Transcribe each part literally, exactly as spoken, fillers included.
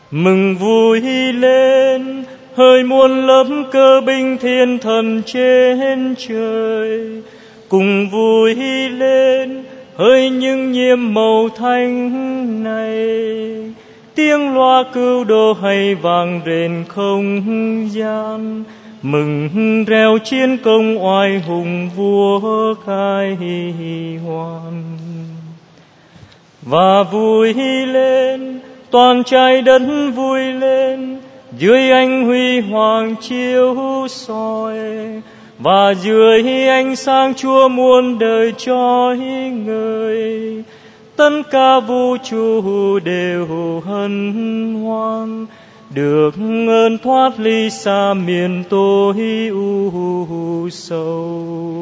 Mừng vui lên, hỡi muôn lớp cơ binh thiên thần trên trời. Cùng vui lên, hỡi những nhiệm màu thanh này. Tiếng loa cứu độ hay vang rền không gian. Mừng reo chiến công oai hùng vua khai hoan. Và vui lên, toàn trái đất vui lên, dưới ánh huy hoàng chiếu soi. Và dưới ánh sáng Chúa muôn đời trói ngời, tất cả vũ trụ đều hân hoan, được ơn thoát ly xa miền tối u sầu.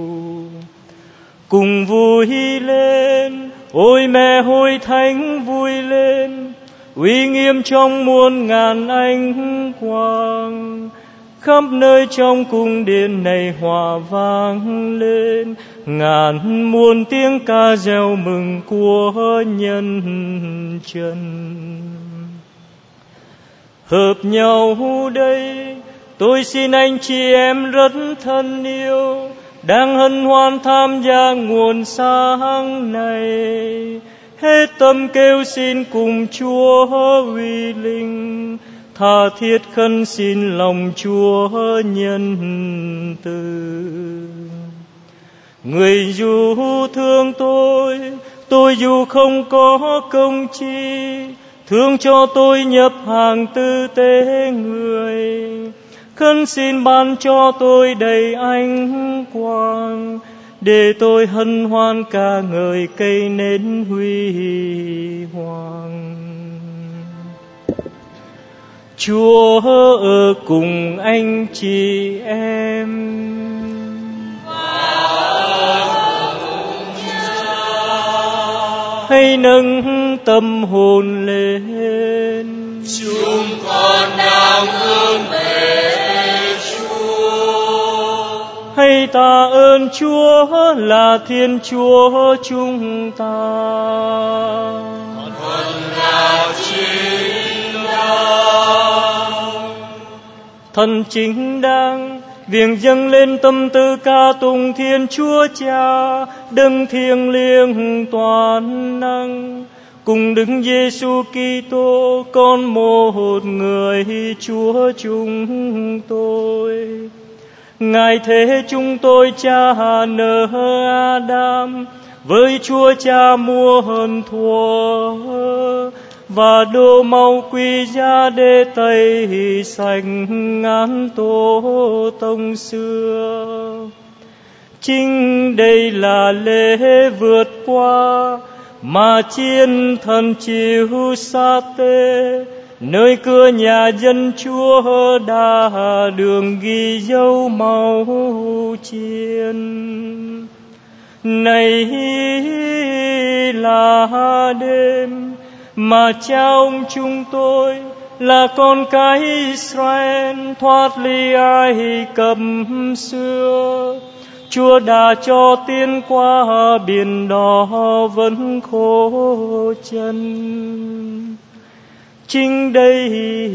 Cùng vui lên, ôi mẹ Hội Thánh vui lên, uy nghiêm trong muôn ngàn ánh quang. Khắp nơi trong cung điện này hòa vang lên, ngàn muôn tiếng ca reo mừng của nhân dân. Hợp nhau đây, tôi xin anh chị em rất thân yêu, đang hân hoan tham gia nguồn sáng này. Hết tâm kêu xin cùng Chúa uy linh, tha thiết khấn xin lòng Chúa nhân từ. Người dù thương tôi, tôi dù không có công chi, thương cho tôi nhập hàng tư tế người. Khấn xin ban cho tôi đầy ánh quang, để tôi hân hoan ca ngợi cây nến huy hoàng. Chúa ở cùng anh chị em. Hãy nâng tâm hồn lên. Chúng con đang hướng về Chúa. Hãy tạ ơn Chúa là Thiên Chúa chúng ta. Thuận là chính đáng. Thần chính đáng, viếng dâng lên tâm tư ca tụng Thiên Chúa Cha, Đấng thiêng liêng toàn năng, cùng Đức Giêsu Kitô, con một người Chúa chúng tôi. Ngài thế chúng tôi cha nở Adam với Chúa Cha muôn thuở, và đổ máu quý giá để tẩy sạch ngàn tổ tông xưa. Chính đây là lễ vượt qua mà chiến thần chịu sát tê, nơi cửa nhà dân Chúa đã đường ghi dấu máu chiến. Này là đêm mà cha ông chúng tôi là con cái Israel thoát ly Ai Cập xưa. Chúa đã cho tiến qua biển đỏ vẫn khô chân. Chính đây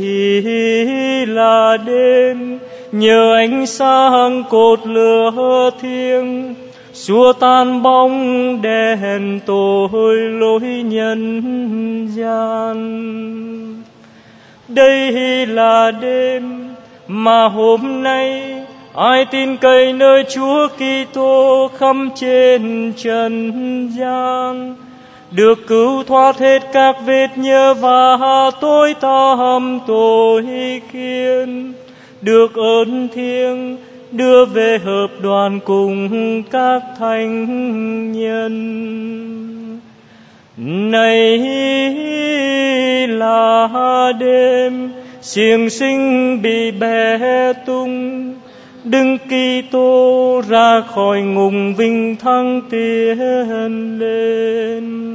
là đêm nhờ ánh sáng cột lửa thiêng xua tan bóng đèn tội lỗi nhân gian. Đây là đêm mà hôm nay ai tin cậy nơi Chúa Kitô khắp trên trần gian được cứu thoát hết các vết nhơ và tối tăm tội kiên, được ơn thiêng đưa về hợp đoàn cùng các thánh nhân. Này là đêm xiềng xinh bị bẻ tung, Đức Kitô ra khỏi ngục vinh thăng tiến lên.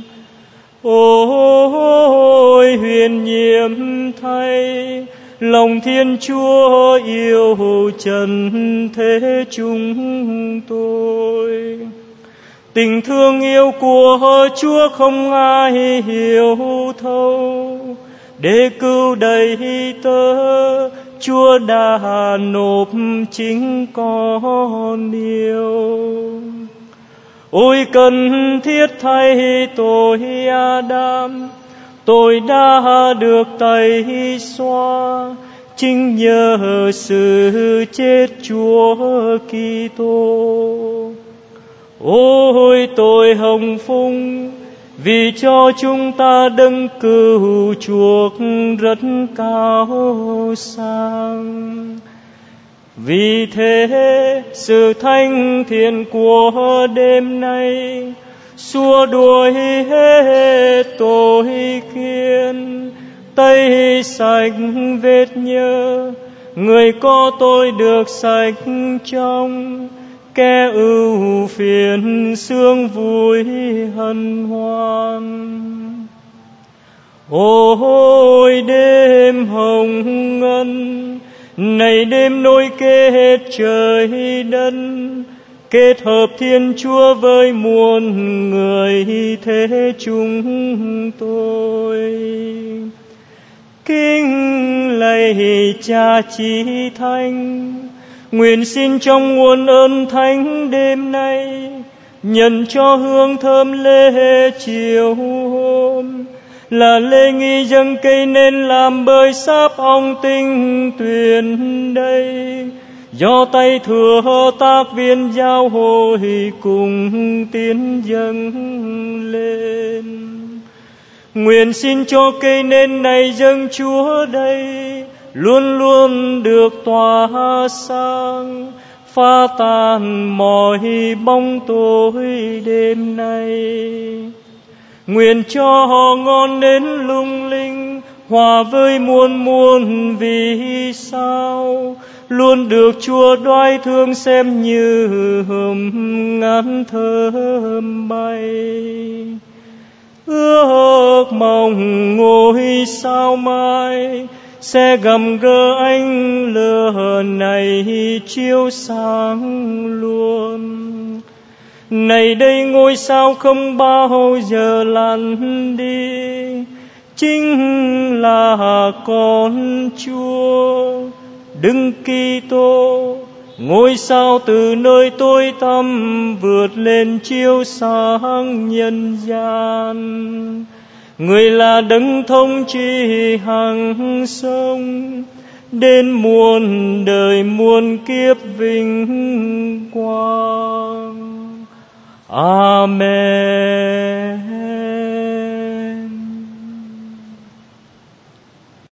Ôi huyền nhiệm thay, lòng Thiên Chúa yêu trần thế chúng tôi. Tình thương yêu của Chúa không ai hiểu thấu, để cứu đầy tớ. Chúa đã nộp chính con yêu. Ôi cần thiết thay tội Adam, tôi đã được tẩy xóa chính nhờ sự chết Chúa Kitô. Ôi tôi hồng phúc vì cho chúng ta đấng cứu chuộc rất cao sang. Vì thế sự thánh thiện của đêm nay xua đuổi hết tội khiên, tẩy sạch vết nhơ. Người có tôi được sạch trong, kẻ ưu phiền sướng vui hân hoan. Ôi đêm hồng ân, này đêm nối kết trời đất, kết hợp Thiên Chúa với muôn người thế chúng tôi. Kính lạy Cha Chí Thánh, nguyện xin trong nguồn ơn thánh đêm nay, nhận cho hương thơm lễ chiều hôm, là lễ nghi dâng cây nên làm bởi sáp ong tinh tuyền đây, do tay thừa tác viên giáo hội cùng tiến dâng lên. Nguyện xin cho cây nến này dâng Chúa đây luôn luôn được tỏa sáng, phá tan mọi bóng tối đêm nay. Nguyện cho họ ngọn nến lung linh hòa với muôn muôn vì sao, luôn được Chúa đoái thương xem như hương ngát thơm bay. Ước mong ngôi sao mai sẽ gầm gỡ ánh lửa này chiếu sáng luôn. Này đây ngôi sao không bao giờ lặn đi, chính là con Chúa Đấng Kitô, ngôi sao từ nơi tối tăm vượt lên chiếu sáng nhân gian. Người là đấng thống trị hằng sống, đến muôn đời muôn kiếp vinh quang. Amen.